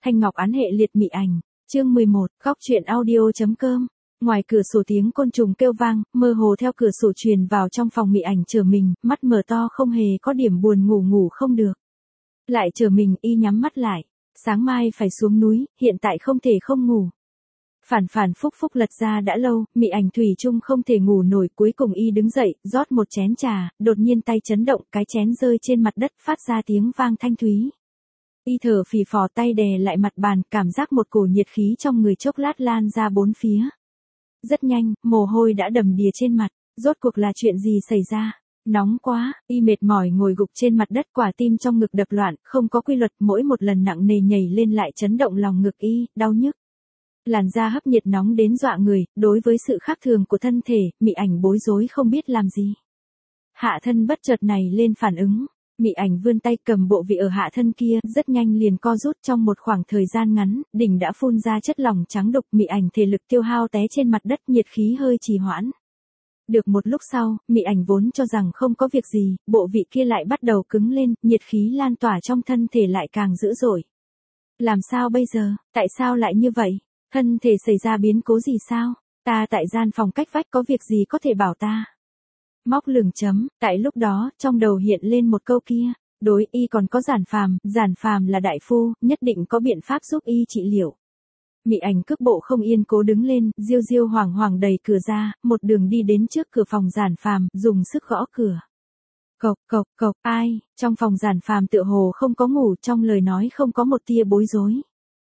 Thanh Ngọc án hệ liệt Mị Ảnh, chương 11, góc truyện audio.com. Ngoài cửa sổ tiếng côn trùng kêu vang, mơ hồ theo cửa sổ truyền vào trong phòng Mị Ảnh trở mình, mắt mở to không hề có điểm buồn ngủ không được. Lại trở mình, y nhắm mắt lại. Sáng mai phải xuống núi, hiện tại không thể không ngủ. Phản phúc lật ra đã lâu, Mị Ảnh thủy chung không thể ngủ nổi, cuối cùng y đứng dậy, rót một chén trà, đột nhiên tay chấn động, cái chén rơi trên mặt đất, phát ra tiếng vang thanh thúy. Y thở phì phò, tay đè lại mặt bàn, cảm giác một cổ nhiệt khí trong người chốc lát lan ra bốn phía. Rất nhanh, mồ hôi đã đầm đìa trên mặt, rốt cuộc là chuyện gì xảy ra? Nóng quá, y mệt mỏi ngồi gục trên mặt đất, quả tim trong ngực đập loạn, không có quy luật, mỗi một lần nặng nề nhảy lên lại chấn động lòng ngực y, đau nhức. Làn da hấp nhiệt nóng đến dọa người, đối với sự khác thường của thân thể, Mị Ảnh bối rối không biết làm gì. Hạ thân bất chợt này lên phản ứng, Mị Ảnh vươn tay cầm bộ vị ở hạ thân kia, rất nhanh liền co rút, trong một khoảng thời gian ngắn, đỉnh đã phun ra chất lỏng trắng đục, Mị Ảnh thể lực tiêu hao té trên mặt đất, nhiệt khí hơi trì hoãn. Được một lúc sau, Mị Ảnh vốn cho rằng không có việc gì, bộ vị kia lại bắt đầu cứng lên, nhiệt khí lan tỏa trong thân thể lại càng dữ dội. Làm sao bây giờ, tại sao lại như vậy? Thân thể xảy ra biến cố gì sao? Ta tại gian phòng cách vách có việc gì có thể bảo ta? Móc lửng chấm, tại lúc đó, trong đầu hiện lên một câu kia, đối y còn có Giản Phàm là đại phu, nhất định có biện pháp giúp y trị liệu. Mị Ảnh cước bộ không yên cố đứng lên, diêu hoảng đẩy cửa ra, một đường đi đến trước cửa phòng Giản Phàm, dùng sức gõ cửa. Cộc, ai? Trong phòng Giản Phàm tựa hồ không có ngủ, trong lời nói không có một tia bối rối.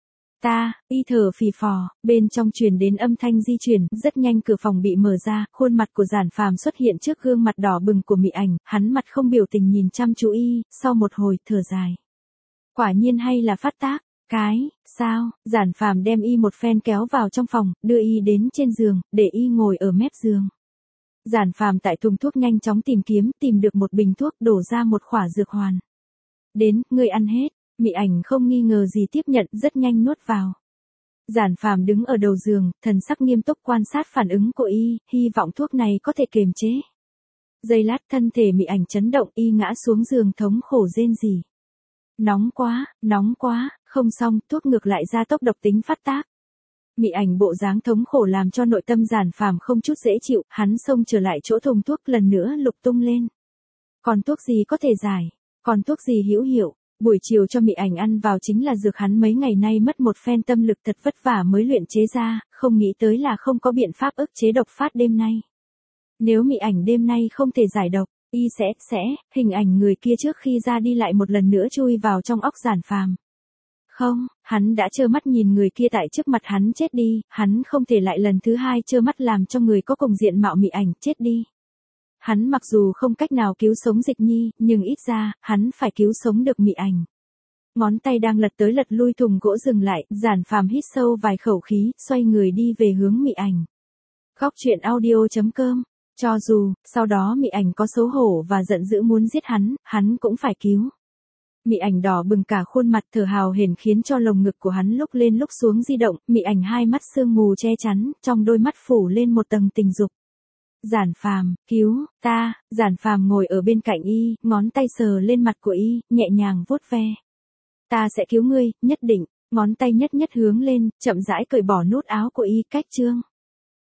Y thở phì phò, bên trong truyền đến âm thanh di chuyển, rất nhanh cửa phòng bị mở ra, khuôn mặt của Giản Phàm xuất hiện trước gương mặt đỏ bừng của Mị Ảnh, hắn mặt không biểu tình nhìn chăm chú y, sau một hồi thở dài. Quả nhiên hay là phát tác, sao? Giản Phàm đem y một phen kéo vào trong phòng, đưa y đến trên giường, để y ngồi ở mép giường. Giản Phàm tại thùng thuốc nhanh chóng tìm được một bình thuốc, đổ ra một khỏa dược hoàn. Đến, ngươi ăn hết. Mị Ảnh không nghi ngờ gì tiếp nhận, rất nhanh nuốt vào. Giản Phàm đứng ở đầu giường, thần sắc nghiêm túc quan sát phản ứng của y, hy vọng thuốc này có thể kiềm chế. Giây lát thân thể Mị Ảnh chấn động, y ngã xuống giường thống khổ rên rỉ. Nóng quá, không xong, thuốc ngược lại ra tốc độc tính phát tác. Mị Ảnh bộ dáng thống khổ làm cho nội tâm Giản Phàm không chút dễ chịu, hắn xông trở lại chỗ thùng thuốc lần nữa lục tung lên. Còn thuốc gì có thể giải? Còn thuốc gì hữu hiệu? Buổi chiều cho Mị Ảnh ăn vào chính là dược hắn mấy ngày nay mất một phen tâm lực thật vất vả mới luyện chế ra, không nghĩ tới là không có biện pháp ức chế độc phát đêm nay. Nếu Mị Ảnh đêm nay không thể giải độc, y sẽ, hình ảnh người kia trước khi ra đi lại một lần nữa chui vào trong óc Giản Phàm. Không, hắn đã trơ mắt nhìn người kia tại trước mặt hắn chết đi, hắn không thể lại lần thứ hai trơ mắt làm cho người có cùng diện mạo Mị Ảnh chết đi. Hắn mặc dù không cách nào cứu sống Dịch Nhi, nhưng ít ra, hắn phải cứu sống được Mị Ảnh. Ngón tay đang lật tới lật lui thùng gỗ dừng lại, Giản Phàm hít sâu vài khẩu khí, xoay người đi về hướng Mị Ảnh. Góc truyện audio.com. Cho dù, sau đó Mị Ảnh có xấu hổ và giận dữ muốn giết hắn cũng phải cứu. Mị Ảnh đỏ bừng cả khuôn mặt, thở hào hển khiến cho lồng ngực của hắn lúc lên lúc xuống di động, Mị Ảnh hai mắt sương mù che chắn, trong đôi mắt phủ lên một tầng tình dục. Giản Phàm, cứu ta. Giản Phàm ngồi ở bên cạnh y, ngón tay sờ lên mặt của y, nhẹ nhàng vuốt ve. Ta sẽ cứu ngươi, nhất định. Ngón tay nhất hướng lên, chậm rãi cởi bỏ nút áo của y, cách chương.